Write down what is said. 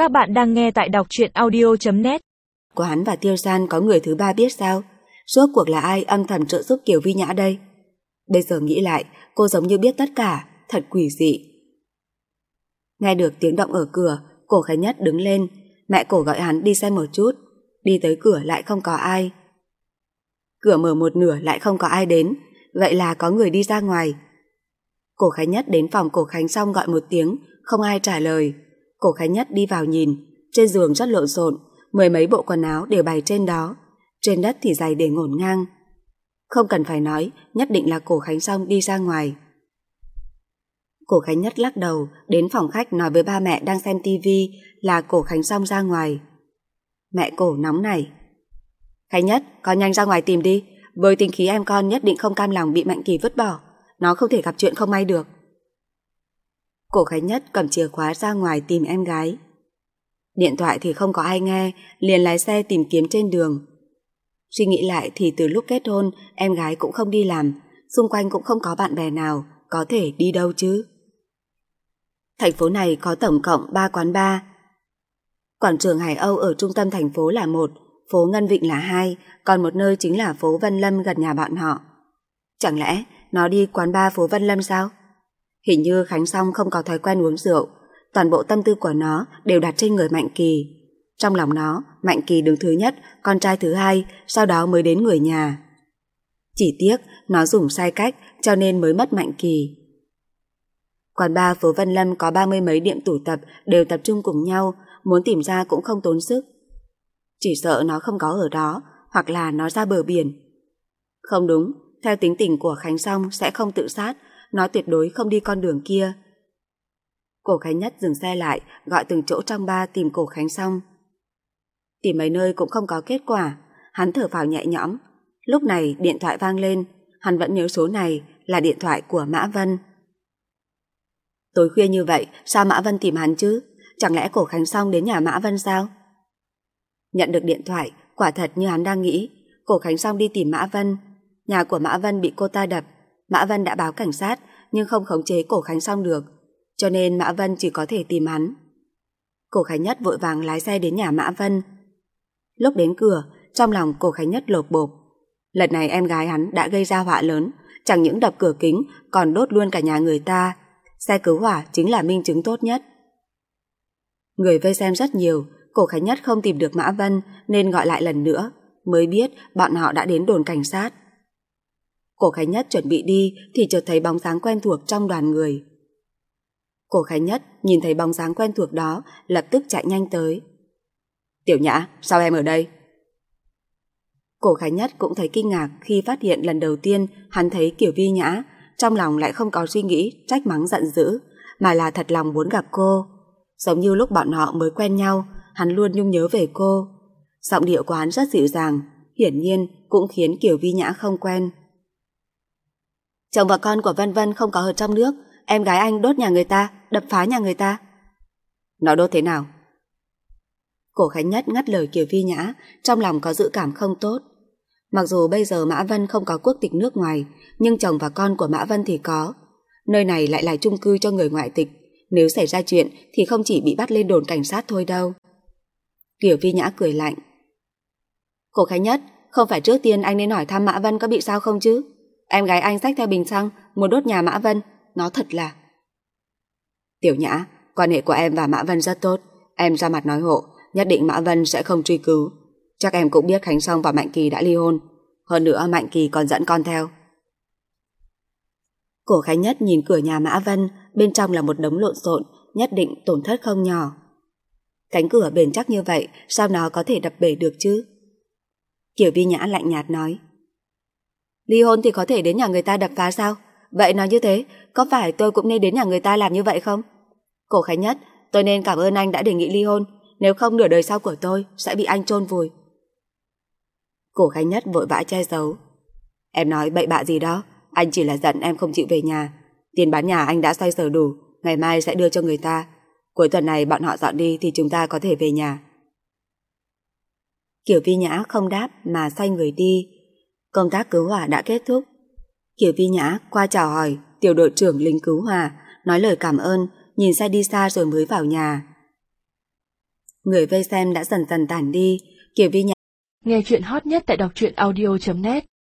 Các bạn đang nghe tại đọc truyện audio.net. Của hắn và Tiêu San có người thứ ba biết sao? Rốt cuộc là ai âm thầm trợ giúp Kiều Vi Nhã đây? Bây giờ nghĩ lại, cô giống như biết tất cả, thật quỷ dị. Nghe được tiếng động ở cửa, Cổ Khánh Nhất đứng lên. Mẹ Cổ gọi hắn đi xem một chút. Đi tới cửa lại không có ai. Cửa mở một nửa lại không có ai đến. Vậy là có người đi ra ngoài. Cổ Khánh Nhất đến phòng Cổ Khánh xong gọi một tiếng, không ai trả lời. Cổ Khánh Nhất đi vào nhìn. Trên giường rất lộn xộn, mười mấy bộ quần áo đều bày trên đó. Trên đất thì giày để ngổn ngang. Không cần phải nói, nhất định là Cổ Khánh Song đi ra ngoài. Cổ Khánh Nhất lắc đầu, đến phòng khách nói với ba mẹ đang xem tivi là Cổ Khánh Song ra ngoài. Mẹ Cổ nóng nảy. Khánh Nhất, con nhanh ra ngoài tìm đi. Với tính khí em con nhất định không cam lòng bị Mạnh Kỳ vứt bỏ. Nó không thể gặp chuyện không may được. Cổ Khánh Nhất cầm chìa khóa ra ngoài tìm em gái. Điện thoại thì không có ai nghe, liền lái xe tìm kiếm trên đường. Suy nghĩ lại thì từ lúc kết hôn, em gái cũng không đi làm, xung quanh cũng không có bạn bè nào, có thể đi đâu chứ. Thành phố này có tổng cộng 3 quán bar. Quảng trường Hải Âu ở trung tâm thành phố là 1, phố Ngân Vịnh là 2, còn một nơi chính là phố Vân Lâm gần nhà bọn họ. Chẳng lẽ nó đi quán bar phố Vân Lâm sao? Hình như Khánh Song không có thói quen uống rượu, toàn bộ tâm tư của nó đều đặt trên người Mạnh Kỳ. Trong lòng nó, Mạnh Kỳ đứng thứ nhất, con trai thứ hai, sau đó mới đến người nhà. Chỉ tiếc nó dùng sai cách cho nên mới mất Mạnh Kỳ. Quán bar phố Vân Lâm có 30 mấy điểm tụ tập đều tập trung cùng nhau, muốn tìm ra cũng không tốn sức. Chỉ sợ nó không có ở đó, hoặc là nó ra bờ biển. Không đúng, theo tính tình của Khánh Song sẽ không tự sát, nó tuyệt đối không đi con đường kia. Cổ Khánh Nhất dừng xe lại, gọi từng chỗ trong bar tìm Cổ Khánh Song. Tìm mấy nơi cũng không có kết quả, hắn thở phào nhẹ nhõm. Lúc này điện thoại vang lên, hắn vẫn nhớ số này là điện thoại của Mã Vân. Tối khuya như vậy, sao Mã Vân tìm hắn chứ? Chẳng lẽ Cổ Khánh Song đến nhà Mã Vân sao? Nhận được điện thoại, quả thật như hắn đang nghĩ, Cổ Khánh Song đi tìm Mã Vân. Nhà của Mã Vân bị cô ta đập, Mã Vân đã báo cảnh sát nhưng không khống chế Cổ Khánh Song được, cho nên Mã Vân chỉ có thể tìm hắn. Cổ Khánh Nhất vội vàng lái xe đến nhà Mã Vân. Lúc đến cửa, trong lòng Cổ Khánh Nhất lột bột. Lần này em gái hắn đã gây ra họa lớn, chẳng những đập cửa kính còn đốt luôn cả nhà người ta. Xe cứu hỏa chính là minh chứng tốt nhất. Người vây xem rất nhiều, Cổ Khánh Nhất không tìm được Mã Vân nên gọi lại lần nữa, mới biết bọn họ đã đến đồn cảnh sát. Cổ Khánh Nhất chuẩn bị đi thì chợt thấy bóng dáng quen thuộc trong đoàn người. Cổ Khánh Nhất nhìn thấy bóng dáng quen thuộc đó, lập tức chạy nhanh tới. Tiểu Nhã, sao em ở đây? Cổ Khánh Nhất cũng thấy kinh ngạc khi phát hiện lần đầu tiên hắn thấy Kiều Vi Nhã, trong lòng lại không có suy nghĩ trách mắng giận dữ, mà là thật lòng muốn gặp cô. Giống như lúc bọn họ mới quen nhau, hắn luôn nhung nhớ về cô. Giọng điệu của hắn rất dịu dàng, hiển nhiên cũng khiến Kiều Vi Nhã không quen. Chồng và con của Vân Vân không có ở trong nước, em gái anh đốt nhà người ta, đập phá nhà người ta. Nó đốt thế nào? Cổ Khánh Nhất ngắt lời Kiều Vi Nhã, trong lòng có dự cảm không tốt. Mặc dù bây giờ Mã Vân không có quốc tịch nước ngoài, nhưng chồng và con của Mã Vân thì có. Nơi này lại là chung cư cho người ngoại tịch, nếu xảy ra chuyện thì không chỉ bị bắt lên đồn cảnh sát thôi đâu. Kiều Vi Nhã cười lạnh. Cổ Khánh Nhất, không phải trước tiên anh nên hỏi thăm Mã Vân có bị sao không chứ? Em gái anh xách theo bình xăng muốn đốt nhà Mã Vân, nó thật là... Tiểu Nhã, quan hệ của em và Mã Vân rất tốt, em ra mặt nói hộ, nhất định Mã Vân sẽ không truy cứu. Chắc em cũng biết Khánh Song và Mạnh Kỳ đã ly hôn, hơn nữa Mạnh Kỳ còn dẫn con theo. Cổ Khánh Nhất nhìn cửa nhà Mã Vân, bên trong là một đống lộn xộn, nhất định tổn thất không nhỏ. Cánh cửa bền chắc như vậy, sao nó có thể đập bể được chứ? Kiều Vi Nhã lạnh nhạt nói. Ly hôn thì có thể đến nhà người ta đập phá sao? Vậy nói như thế, có phải tôi cũng nên đến nhà người ta làm như vậy không? Cổ Khánh Nhất, tôi nên cảm ơn anh đã đề nghị ly hôn, nếu không nửa đời sau của tôi sẽ bị anh chôn vùi. Cổ Khánh Nhất vội vã che giấu. Em nói bậy bạ gì đó, anh chỉ là giận em không chịu về nhà. Tiền bán nhà anh đã xoay sở đủ, ngày mai sẽ đưa cho người ta. Cuối tuần này bọn họ dọn đi thì chúng ta có thể về nhà. Kiều Vi Nhã không đáp mà xoay người đi. Công tác cứu hỏa đã kết thúc. Kiều Vi Nhã qua chào hỏi tiểu đội trưởng lính cứu hỏa, nói lời cảm ơn, nhìn xe đi xa rồi mới vào nhà. Người vây xem đã dần dần tản đi. Kiều Vi Nhã Nghe chuyện hot nhất tại đọc truyện audio.net